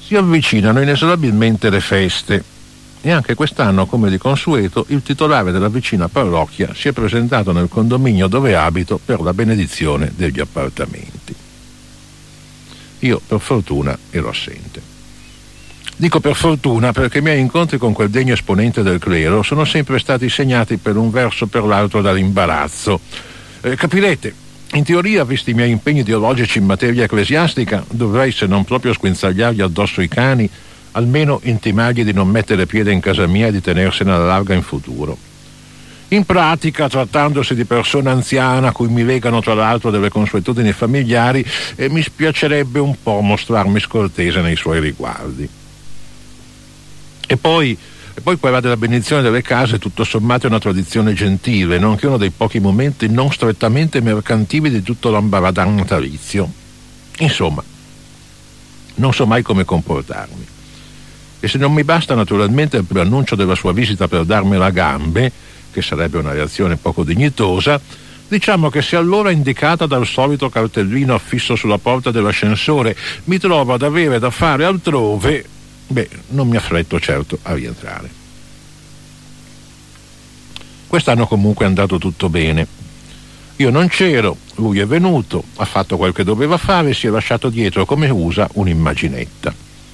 Si avvicinano inesorabilmente le feste e anche quest'anno, come di consueto, il titolare della vicina parrocchia si è presentato nel condominio dove abito per la benedizione degli appartamenti. Io, per fortuna, ero assente. Dico per fortuna perché i miei incontri con quel degno esponente del clero sono sempre stati segnati per un verso o per l'altro dall'imbarazzo. Capirete, in teoria, visti i miei impegni ideologici in materia ecclesiastica, dovrei, se non proprio squinzagliargli addosso i cani, almeno intimargli di non mettere piede in casa mia e di tenersene alla larga in futuro. In pratica, trattandosi di persona anziana a cui mi legano tra l'altro delle consuetudini familiari, mi spiacerebbe un po' mostrarmi scortese nei suoi riguardi. E poi quella della benedizione delle case tutto sommato è una tradizione gentile, nonché uno dei pochi momenti non strettamente mercantili di tutto l'ambaradan natalizio. Insomma, non so mai come comportarmi. E se non mi basta naturalmente il preannuncio della sua visita per darmela a gambe, che sarebbe una reazione poco dignitosa, diciamo che se all'ora indicata dal solito cartellino affisso sulla porta dell'ascensore mi trovo ad avere da fare altrove, non mi affretto certo a rientrare. Quest'anno comunque è andato tutto bene. Io non c'ero, lui è venuto, ha fatto quel che doveva fare e si è lasciato dietro, come usa, un'immaginetta.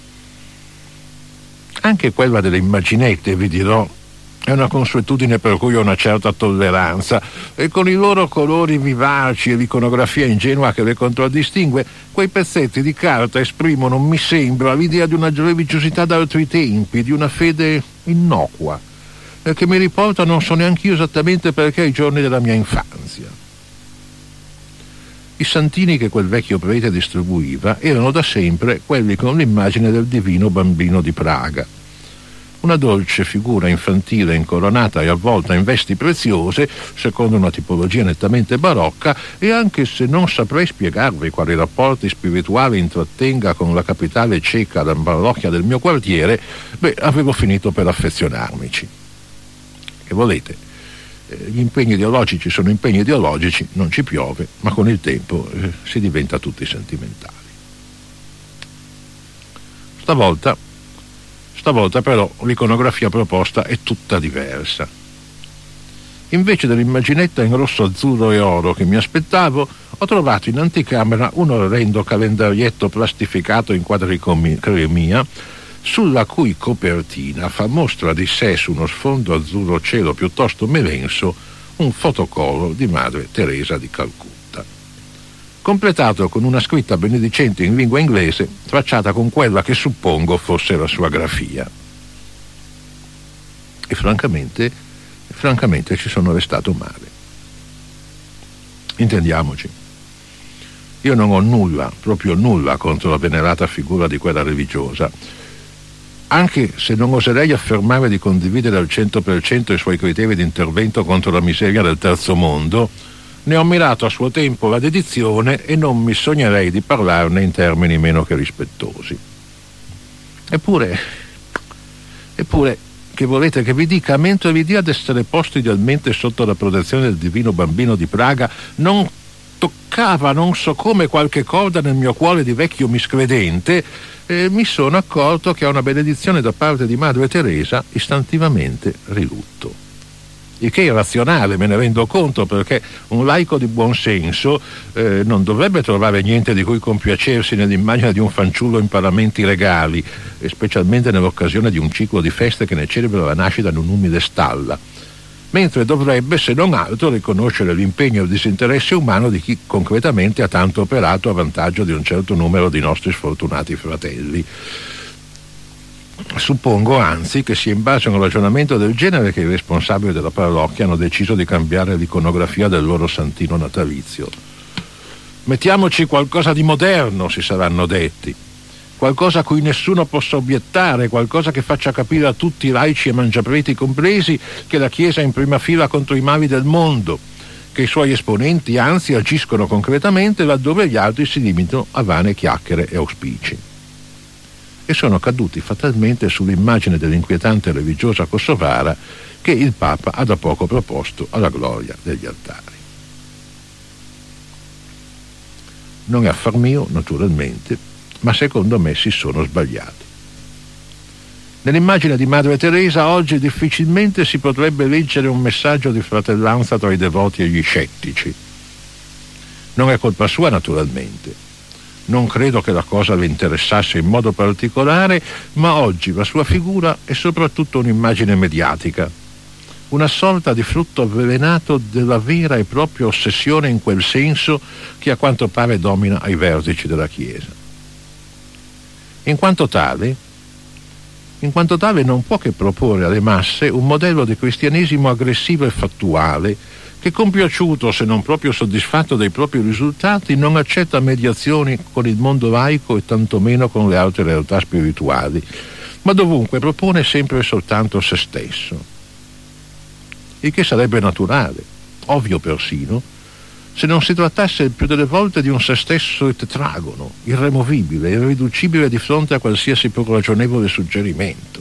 Anche quella delle immaginette, vi dirò, è una consuetudine per cui ho una certa tolleranza, e con i loro colori vivaci e l'iconografia ingenua che le contraddistingue, quei pezzetti di carta esprimono, mi sembra, l'idea di una religiosità d'altri tempi, di una fede innocua, che mi riporta, non so neanche io esattamente perché, ai giorni della mia infanzia. I santini che quel vecchio prete distribuiva erano da sempre quelli con l'immagine del divino bambino di Praga. Una dolce figura infantile incoronata e avvolta in vesti preziose, secondo una tipologia nettamente barocca, e anche se non saprei spiegarvi quali rapporti spirituali intrattenga con la capitale ceca, la parrocchia del mio quartiere, avevo finito per affezionarmici. Che volete? Gli impegni ideologici sono impegni ideologici, non ci piove, ma con il tempo si diventa tutti sentimentali. Stavolta però l'iconografia proposta è tutta diversa. Invece dell'immaginetta in rosso, azzurro e oro che mi aspettavo, ho trovato in anticamera un orrendo calendarietto plastificato in quadricromia, sulla cui copertina fa mostra di sé, su uno sfondo azzurro cielo piuttosto melenso, un fotocolor di Madre Teresa di Calcutta, completato con una scritta benedicente in lingua inglese, tracciata con quella che suppongo fosse la sua grafia. E francamente ci sono restato male. Intendiamoci, io non ho nulla, proprio nulla, contro la venerata figura di quella religiosa, anche se non oserei affermare di condividere al 100% i suoi criteri di intervento contro la miseria del terzo mondo. Ne ho mirato a suo tempo la dedizione e non mi sognerei di parlarne in termini meno che rispettosi. Eppure, che volete che vi dica, mentre l'idea di essere posti idealmente sotto la protezione del divino bambino di Praga non toccava, non so come, qualche corda nel mio cuore di vecchio miscredente, mi sono accorto che a una benedizione da parte di Madre Teresa istantivamente rilutto. Il che è razionale, me ne rendo conto, perché un laico di buon senso non dovrebbe trovare niente di cui compiacersi nell'immagine di un fanciullo in paramenti regali, e specialmente nell'occasione di un ciclo di feste che ne celebra la nascita in un'umile stalla, mentre dovrebbe, se non altro, riconoscere l'impegno e il disinteresse umano di chi concretamente ha tanto operato a vantaggio di un certo numero di nostri sfortunati fratelli. Suppongo anzi che sia in base a un ragionamento del genere che i responsabili della parrocchia hanno deciso di cambiare l'iconografia del loro santino natalizio. Mettiamoci qualcosa di moderno, si saranno detti, qualcosa a cui nessuno possa obiettare, qualcosa che faccia capire a tutti, laici e mangiapreti compresi, che la Chiesa è in prima fila contro i mali del mondo, che i suoi esponenti anzi agiscono concretamente laddove gli altri si limitano a vane chiacchiere e auspici. E sono caduti fatalmente sull'immagine dell'inquietante religiosa kosovara che il Papa ha da poco proposto alla gloria degli altari. Non è affar mio, naturalmente, ma secondo me si sono sbagliati. Nell'immagine di Madre Teresa oggi difficilmente si potrebbe leggere un messaggio di fratellanza tra i devoti e gli scettici. Non è colpa sua, naturalmente. Non credo che la cosa le interessasse in modo particolare, ma oggi la sua figura è soprattutto un'immagine mediatica, una sorta di frutto avvelenato della vera e propria ossessione in quel senso che a quanto pare domina ai vertici della Chiesa. In quanto tale non può che proporre alle masse un modello di cristianesimo aggressivo e fattuale che, compiaciuto se non proprio soddisfatto dei propri risultati, non accetta mediazioni con il mondo laico e tantomeno con le altre realtà spirituali, ma dovunque propone sempre e soltanto se stesso. Il che sarebbe naturale, ovvio persino, se non si trattasse il più delle volte di un se stesso tetragono, irremovibile, irriducibile di fronte a qualsiasi pur ragionevole suggerimento.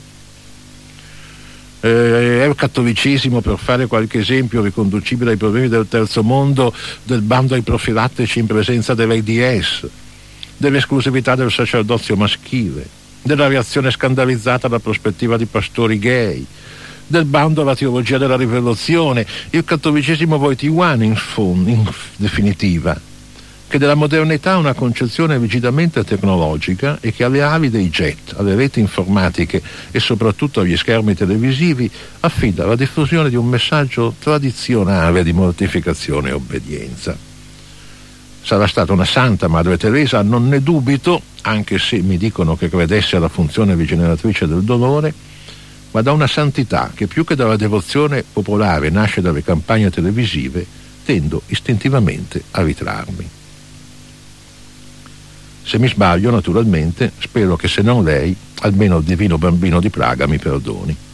È il cattolicesimo, per fare qualche esempio riconducibile ai problemi del terzo mondo, del bando ai profilattici in presenza dell'AIDS, dell'esclusività del sacerdozio maschile, della reazione scandalizzata alla prospettiva di pastori gay, del bando alla teologia della rivoluzione, il cattolicesimo Wojtyłan in definitiva, che della modernità ha una concezione rigidamente tecnologica e che alle ali dei jet, alle reti informatiche e soprattutto agli schermi televisivi affida la diffusione di un messaggio tradizionale di mortificazione e obbedienza. Sarà stata una santa Madre Teresa, non ne dubito, anche se mi dicono che credesse alla funzione rigeneratrice del dolore, ma da una santità che più che dalla devozione popolare nasce dalle campagne televisive, tendo istintivamente a ritrarmi. Se mi sbaglio, naturalmente, spero che se non lei, almeno il divino bambino di Praga mi perdoni.